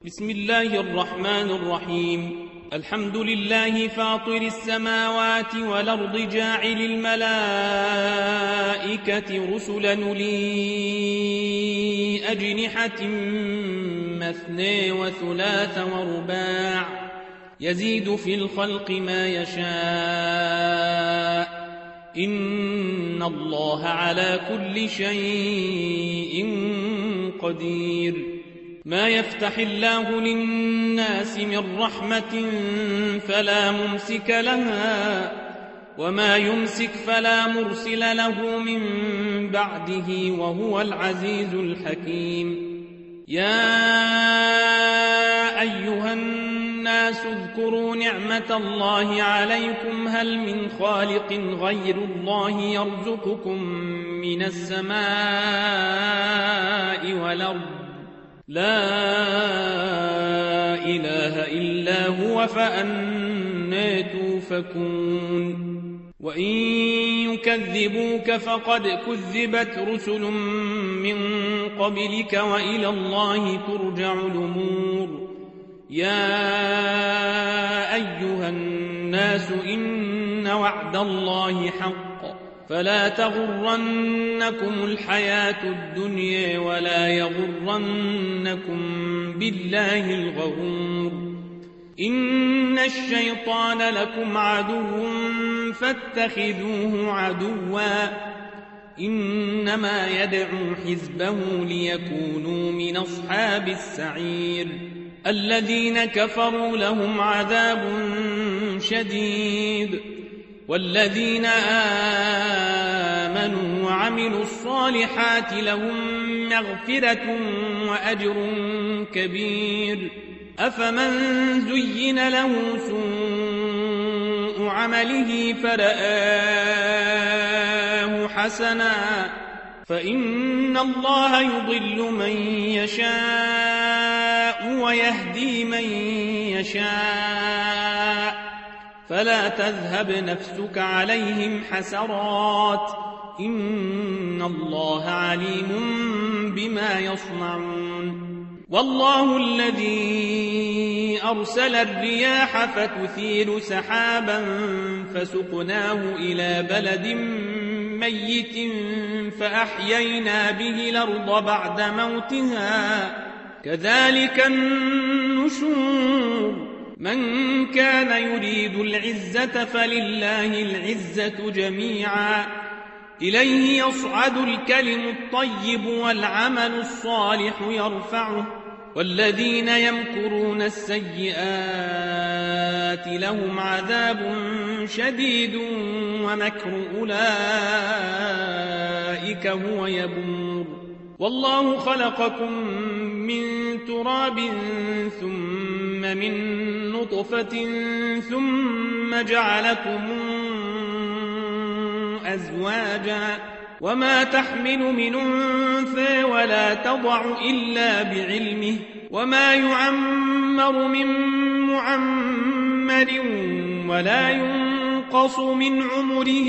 بسم الله الرحمن الرحيم. الحمد لله فاطر السماوات والأرض جاعل الملائكة رسلا أولي أجنحة مثنى وثلاث ورباع يزيد في الخلق ما يشاء إن الله على كل شيء قدير. ما يفتح الله للناس من رحمة فلا ممسك لها وما يمسك فلا مرسل له من بعده وهو العزيز الحكيم. يا أيها الناس اذكروا نعمة الله عليكم هل من خالق غير الله يرزقكم من السماء والأرض لا إله إلا هو فأنى توفكون. وإن يكذبوك فقد كذبت رسل من قبلك وإلى الله ترجع الأمور. يا أيها الناس إن وعد الله حق فلا تغرنكم الحياة الدنيا ولا يغرنكم بالله الغرور. إن الشيطان لكم عدو فاتخذوه عدوا إنما يدعو حزبه ليكونوا من أصحاب السعير. الذين كفروا لهم عذاب شديد والذين آمنوا وعملوا الصالحات لهم مغفرة وأجر كبير. أفمن زين له سوء عمله فرآه حسنا فإن الله يضل من يشاء ويهدي من يشاء فلا تذهب نفسك عليهم حسرات إن الله عليم بما يصنعون. والله الذي أرسل الرياح فتثير سحابا فسقناه إلى بلد ميت فأحيينا به الأرض بعد موتها كذلك النشور. من كان يريد العزة فلله العزة جميعا إليه يصعد الكلم الطيب والعمل الصالح يرفعه والذين يمكرون السيئات لهم عذاب شديد ومكر أولئك هو يبور. والله خلقكم من تراب ثم من نطفة ثم جعلكم أزواجا وما تحمل من أنثى ولا تضع إلا بعلمه وما يعمر من معمر ولا ينقص من عمره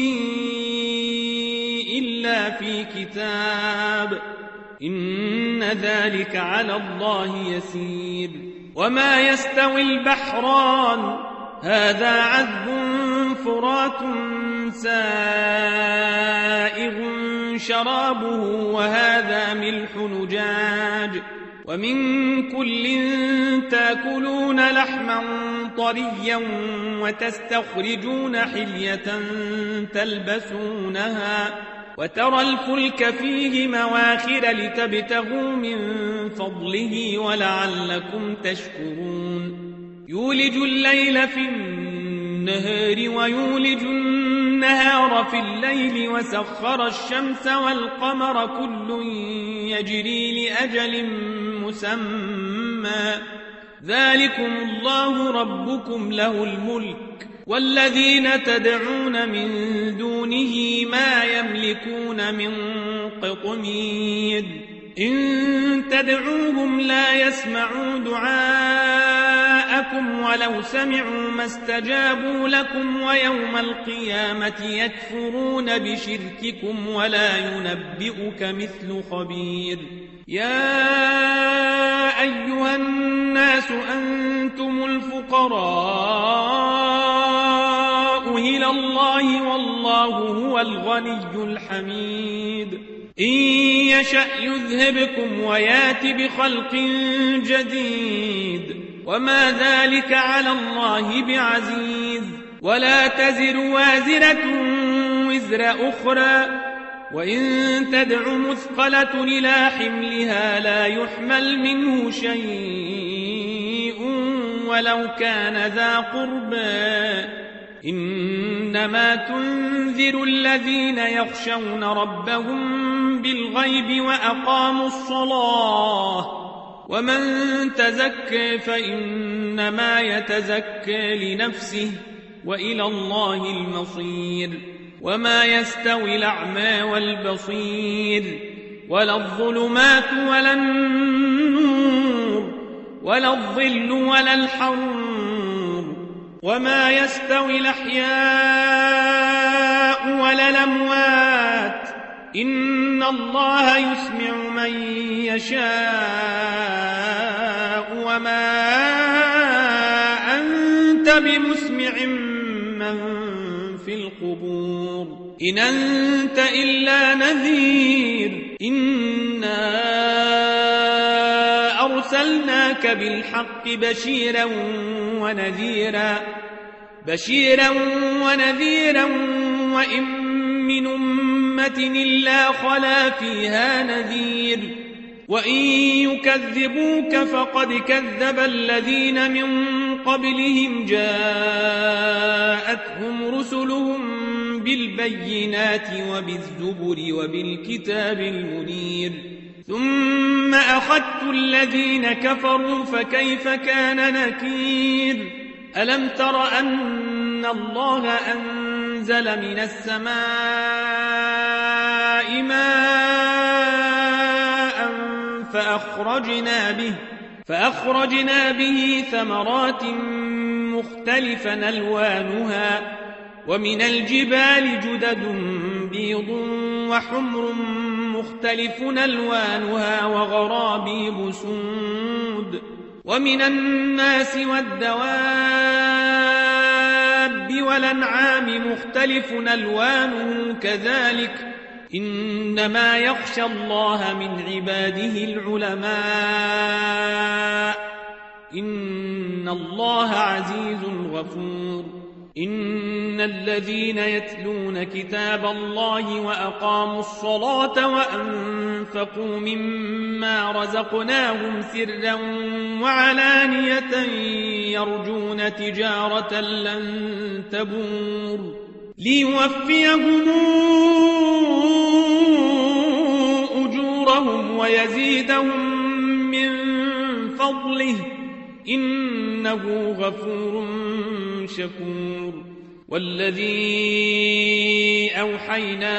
إلا في كتاب إن ذلك على الله يسير. وما يستوي البحران هذا عذب فرات سائغ شرابه وهذا ملح نجاج ومن كل تاكلون لحما طريا وتستخرجون حلية تلبسونها وترى الفلك فيه مواخر لتبتغوا من فضله ولعلكم تشكرون. يولج الليل في النهار ويولج النهار في الليل وسخر الشمس والقمر كل يجري لأجل مسمى ذلكم الله ربكم له الملك والذين تدعون من دونه ما يملكون من قطمير. إن تدعوهم لا يسمعوا دعاءكم ولو سمعوا ما استجابوا لكم ويوم القيامة يكفرون بشرككم ولا ينبئك مثل خبير. يا أيها الناس الناس أنتم الفقراء إلى الله والله هو الغني الحميد إن يشأ يذهبكم ويات بخلق جديد وما ذلك على الله بعزيز ولا تزر وازرة وزر أخرى وإن تدع مثقلة إلى حملها لا يحمل منه شيء ولو كان ذا قربى إنما تنذر الذين يخشون ربهم بالغيب وأقاموا الصلاة ومن تزكى فإنما يتزكى لنفسه وإلى الله المصير وما يستوي الأعمى والبصير ولا الظلمات ولا النور ولا الظل ولا الحرور وما يستوي الأحياء ولا الأموات إن الله يسمع من يشاء وما أنت بمسمع من في القبور إن أنت إلا نذير إنا أرسلناك بالحق بشيرا ونذيرا وإن من أمة إلا خلا فيها نذير وإن يكذبوك فقد كذب الذين من قبلهم جاءتهم رسلهم بالبينات وبالزبر وبالكتاب المنير ثم أخذت الذين كفروا فكيف كان نكير ألم تر أن الله أنزل من السماء ماء فأخرجنا به ثمرات مختلفا ألوانها ومن الجبال جدد بيض وحمر مختلف ألوانها وغرابيب سود ومن الناس والدواب والأنعام مختلف ألوانه كذلك إنما يخشى الله من عباده العلماء إن الله عزيز غفور إن الذين يتلون كتاب الله وأقاموا الصلاة وأنفقوا مما رزقناهم سرا وعلانية يرجون تجارة لن تبور ليوفيهم أجورهم ويزيدهم من فضله إنه غفور شكور والذي أوحينا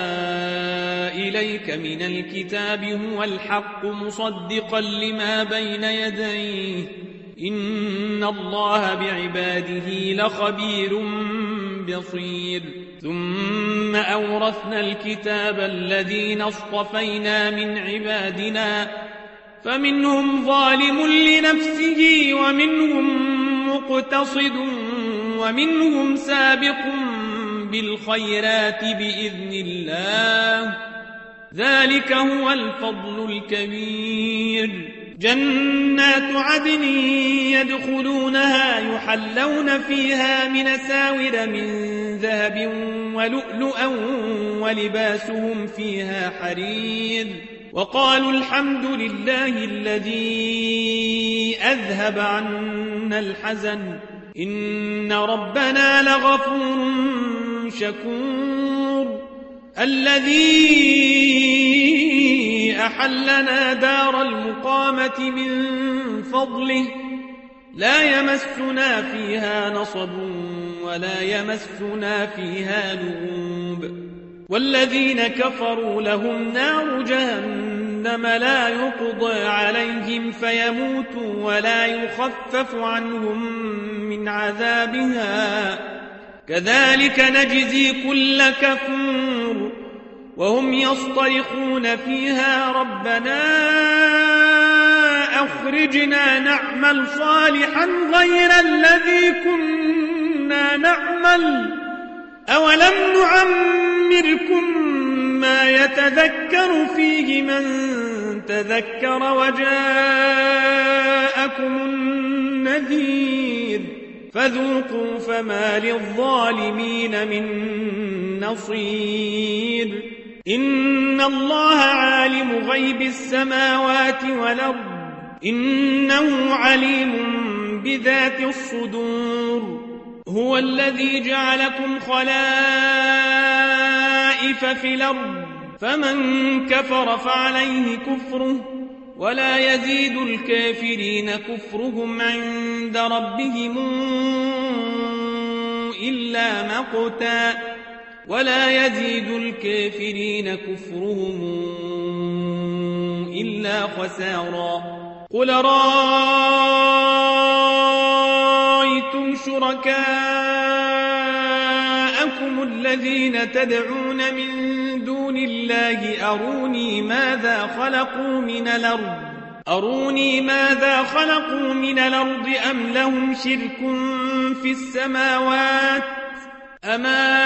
إليك من الكتاب هو الحق مصدقا لما بين يديه إن الله بعباده لخبير بصير ثم أورثنا الكتاب الذين اصطفينا من عبادنا فمنهم ظالم لنفسه ومنهم مقتصد ومنهم سابق بالخيرات بإذن الله ذلك هو الفضل الكبير جنات عدن يدخلونها يحلون فيها من أساور من ذهب ولؤلؤا ولباسهم فيها حرير وقالوا الحمد لله الذي أذهب عنا الحزن إن ربنا لغفور شكور الذي أحلنا دار المقامة من فضله لا يمسنا فيها نصب ولا يمسنا فيها لغوب والذين كفروا لهم نار جهنم لا يقضى عليهم فيموتوا ولا يخفف عنهم من عذابها كذلك نجزي كل كفور وهم يصطرخون فيها ربنا أخرجنا نعمل صالحا غير الذي كنا نعمل أولم نعمركم ما يتذكر فيه من تذكر وجاءكم النذير فذوقوا فما للظالمين من نصير إن الله عالم غيب السماوات والأرض إنه عليم بذات الصدور هو الذي جعلكم خلائف في الأرض فمن كفر فعليه كفره ولا يزيد الكافرين كفرهم عند ربهم إلا مقتا ولا يزيد الكافرين كفرهم إلا خسارا قل رأيتم شركاءكم الذين تدعون من دون الله أروني ماذا خلقوا من الأرض أم لهم شرك في السماوات أما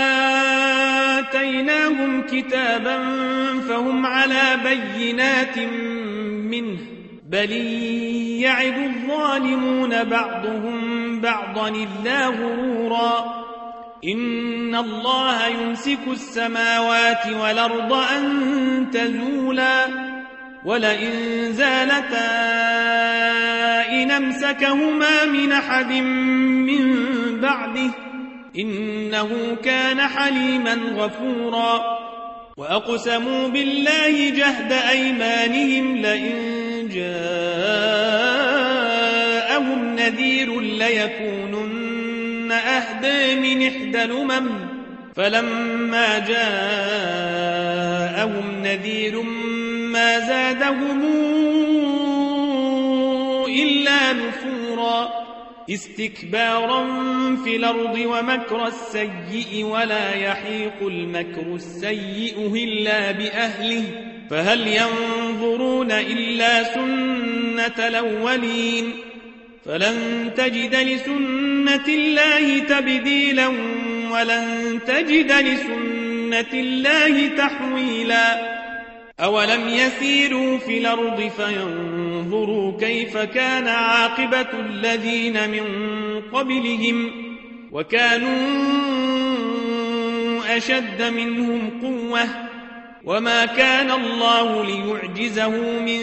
آتيناهم كتابا فهم على بينات منه بل يعد الظالمون بعضهم بعضا إلا غرورا إن الله يمسك السماوات والأرض أن تزولا ولئن زالتا إن أمسكهما من أحد من بعده إنه كان حليما غفورا وأقسموا بالله جهد أيمانهم لئن جاءهم نذير ليكونن أهدى من إحدى الأمم فلما جاءهم نذير ما زادهم إلا نفورا استكبارا في الأرض ومكر السيء ولا يحيق المكر السيء إلا بأهله فهل ينظرون إلا سنة الأولين فلن تجد لسنة الله تبديلا ولن تجد لسنة الله تحويلا أولم يسيروا في الأرض فينظروا كيف كان عاقبة الذين من قبلهم وكانوا أشد منهم قوة وما كان الله ليعجزه من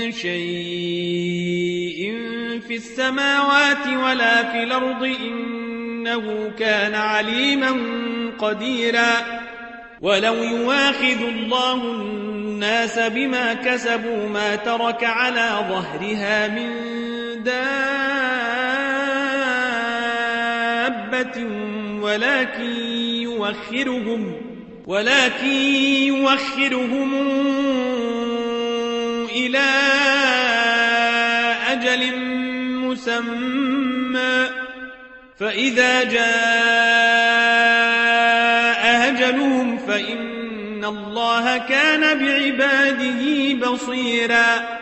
شيء في السماوات ولا في الأرض إنه كان عليما قديرا ولو يواخذ الله الناس بما كسبوا ما ترك على ظهرها من دابة ولكن يوخرهم إلى أجل مسمى فإذا جاء أجلهم فإن الله كان بعباده بصيرا